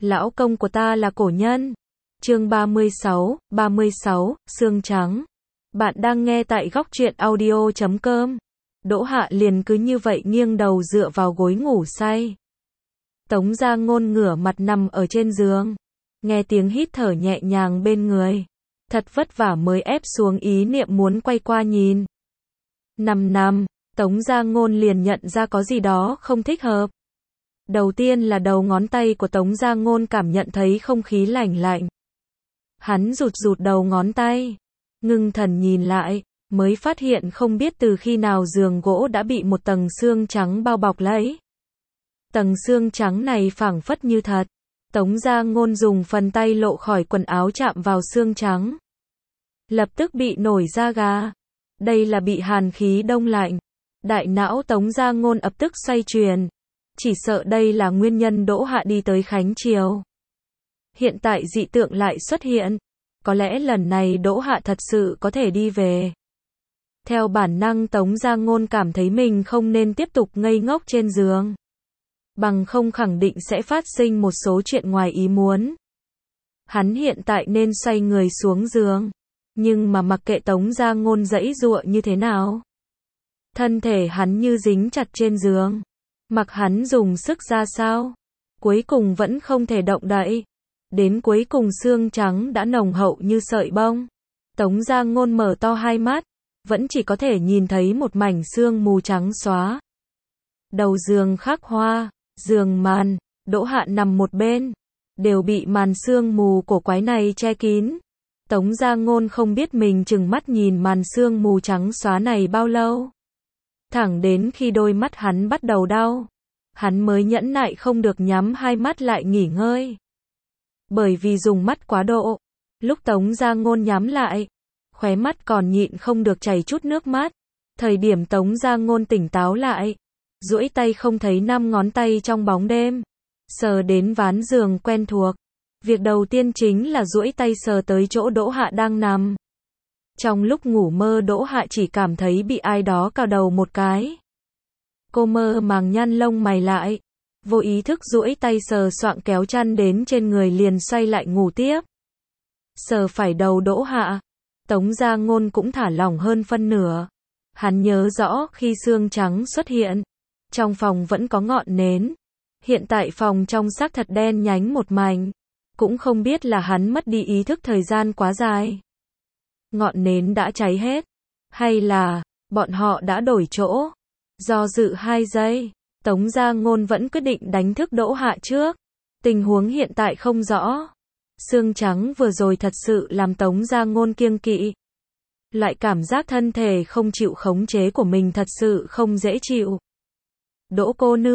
Lão công của ta là cổ nhân. Chương 36, xương trắng. Bạn đang nghe tại góc truyện audio.com. Đỗ Hạ liền cứ như vậy nghiêng đầu dựa vào gối ngủ say. Tống Gia Ngôn ngửa mặt nằm ở trên giường, nghe tiếng hít thở nhẹ nhàng bên người, thật vất vả mới ép xuống ý niệm muốn quay qua nhìn. Nằm, Tống Gia Ngôn liền nhận ra có gì đó không thích hợp. Đầu tiên là đầu ngón tay của Tống Gia Ngôn cảm nhận thấy không khí lạnh lạnh. Hắn rụt đầu ngón tay, ngưng thần nhìn lại, mới phát hiện không biết từ khi nào giường gỗ đã bị một tầng xương trắng bao bọc lấy. Tầng xương trắng này phảng phất như thật. Tống Gia Ngôn dùng phần tay lộ khỏi quần áo chạm vào xương trắng, lập tức bị nổi da gà. Đây là bị hàn khí đông lạnh. Đại não Tống Gia Ngôn ập tức xoay chuyển, chỉ sợ đây là nguyên nhân Đỗ Hạ đi tới Khánh Triều. Hiện tại dị tượng lại xuất hiện, có lẽ lần này Đỗ Hạ thật sự có thể đi về. Theo bản năng Tống Gia Ngôn cảm thấy mình không nên tiếp tục ngây ngốc trên giường, bằng không khẳng định sẽ phát sinh một số chuyện ngoài ý muốn. Hắn hiện tại nên xoay người xuống giường, nhưng mà mặc kệ Tống Gia Ngôn giãy giụa như thế nào, thân thể hắn như dính chặt trên giường, mặc hắn dùng sức ra sao, cuối cùng vẫn không thể động đậy. Đến cuối cùng xương trắng đã nồng hậu như sợi bông. Tống Gia Ngôn mở to hai mắt, vẫn chỉ có thể nhìn thấy một mảnh sương mù trắng xóa. Đầu giường khắc hoa, giường màn, Đỗ Hạ nằm một bên, đều bị màn sương mù cổ quái này che kín. Tống Gia Ngôn không biết mình trừng mắt nhìn màn sương mù trắng xóa này bao lâu. Thẳng đến khi đôi mắt hắn bắt đầu đau, hắn mới nhẫn nại không được nhắm hai mắt lại nghỉ ngơi. Bởi vì dùng mắt quá độ, lúc Tống Gia Ngôn nhắm lại, khóe mắt còn nhịn không được chảy chút nước mắt. Thời điểm Tống Gia Ngôn tỉnh táo lại, duỗi tay không thấy 5 ngón tay trong bóng đêm, sờ đến ván giường quen thuộc. Việc đầu tiên chính là duỗi tay sờ tới chỗ Đỗ Hạ đang nằm. Trong lúc ngủ mơ Đỗ Hạ chỉ cảm thấy bị ai đó cào đầu một cái. Cô mơ màng nhăn lông mày lại, vô ý thức duỗi tay sờ soạng kéo chăn đến trên người liền xoay lại ngủ tiếp. Sờ phải đầu Đỗ Hạ, Tống Gia Ngôn cũng thả lỏng hơn phân nửa. Hắn nhớ rõ khi xương trắng xuất hiện, trong phòng vẫn có ngọn nến. Hiện tại phòng trong xác thật đen nhánh một mảnh, cũng không biết là hắn mất đi ý thức thời gian quá dài. Ngọn nến đã cháy hết, hay là bọn họ đã đổi chỗ. Do dự 2 giây, Tống Gia Ngôn vẫn quyết định đánh thức Đỗ Hạ trước. Tình huống hiện tại không rõ. Xương trắng vừa rồi thật sự làm Tống Gia Ngôn kiêng kỵ. Loại cảm giác thân thể không chịu khống chế của mình thật sự không dễ chịu. Đỗ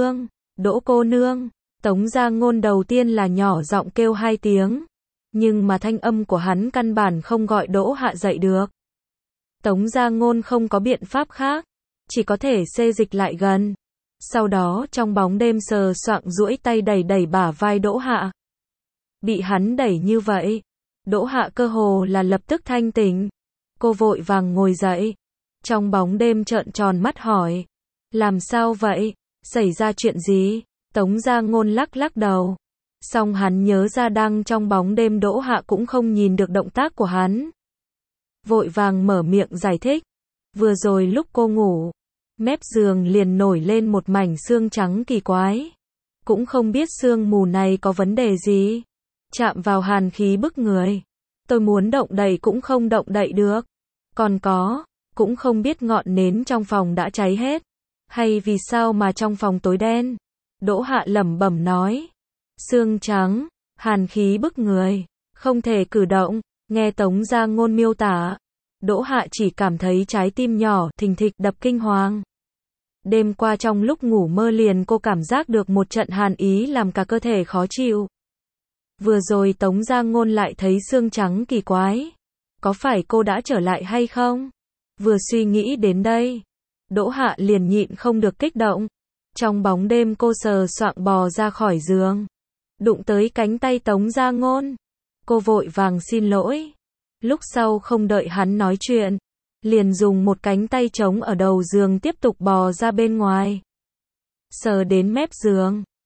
cô nương. Tống Gia Ngôn đầu tiên là nhỏ giọng kêu 2 tiếng, nhưng mà thanh âm của hắn căn bản không gọi Đỗ Hạ dậy được. Tống Gia Ngôn không có biện pháp khác, chỉ có thể xê dịch lại gần. Sau đó trong bóng đêm sờ soạng duỗi tay đẩy bả vai Đỗ Hạ. Bị hắn đẩy như vậy, Đỗ Hạ cơ hồ là lập tức thanh tỉnh. Cô vội vàng ngồi dậy, trong bóng đêm trợn tròn mắt hỏi, làm sao vậy, xảy ra chuyện gì? Tống Gia Ngôn lắc đầu. Song hắn nhớ ra đang trong bóng đêm Đỗ Hạ cũng không nhìn được động tác của hắn. Vội vàng mở miệng giải thích. Vừa rồi lúc cô ngủ, mép giường liền nổi lên một mảnh xương trắng kỳ quái. Cũng không biết sương mù này có vấn đề gì. Chạm vào hàn khí bức người. Tôi muốn động đậy cũng không động đậy được. Còn cũng không biết ngọn nến trong phòng đã cháy hết. Hay vì sao mà trong phòng tối đen. Đỗ Hạ lẩm bẩm nói. Xương trắng, hàn khí bức người, không thể cử động. Nghe Tống Gia Ngôn miêu tả, Đỗ Hạ chỉ cảm thấy trái tim nhỏ thình thịch đập kinh hoàng. Đêm qua trong lúc ngủ mơ liền cô cảm giác được một trận hàn ý làm cả cơ thể khó chịu. Vừa rồi Tống Gia Ngôn lại thấy xương trắng kỳ quái. Có phải cô đã trở lại hay không? Vừa suy nghĩ đến đây, Đỗ Hạ liền nhịn không được kích động. Trong bóng đêm cô sờ soạng bò ra khỏi giường, đụng tới cánh tay Tống Gia Ngôn. Cô vội vàng xin lỗi. Lúc sau không đợi hắn nói chuyện, liền dùng một cánh tay trống ở đầu giường tiếp tục bò ra bên ngoài. Sờ đến mép giường,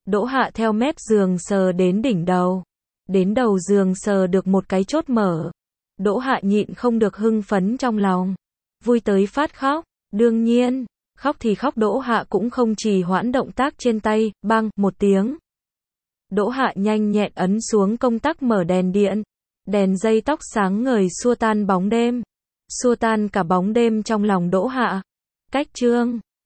Đỗ Hạ theo mép giường sờ đến đỉnh đầu. Đến đầu giường sờ được một cái chốt mở. Đỗ Hạ nhịn không được hưng phấn trong lòng. Vui tới phát khóc. Đương nhiên, khóc thì khóc, Đỗ Hạ cũng không trì hoãn động tác trên tay, bang, một tiếng. Đỗ Hạ nhanh nhẹn ấn xuống công tắc mở đèn điện. Đèn dây tóc sáng ngời xua tan bóng đêm. Xua tan cả bóng đêm trong lòng Đỗ Hạ. Cách chương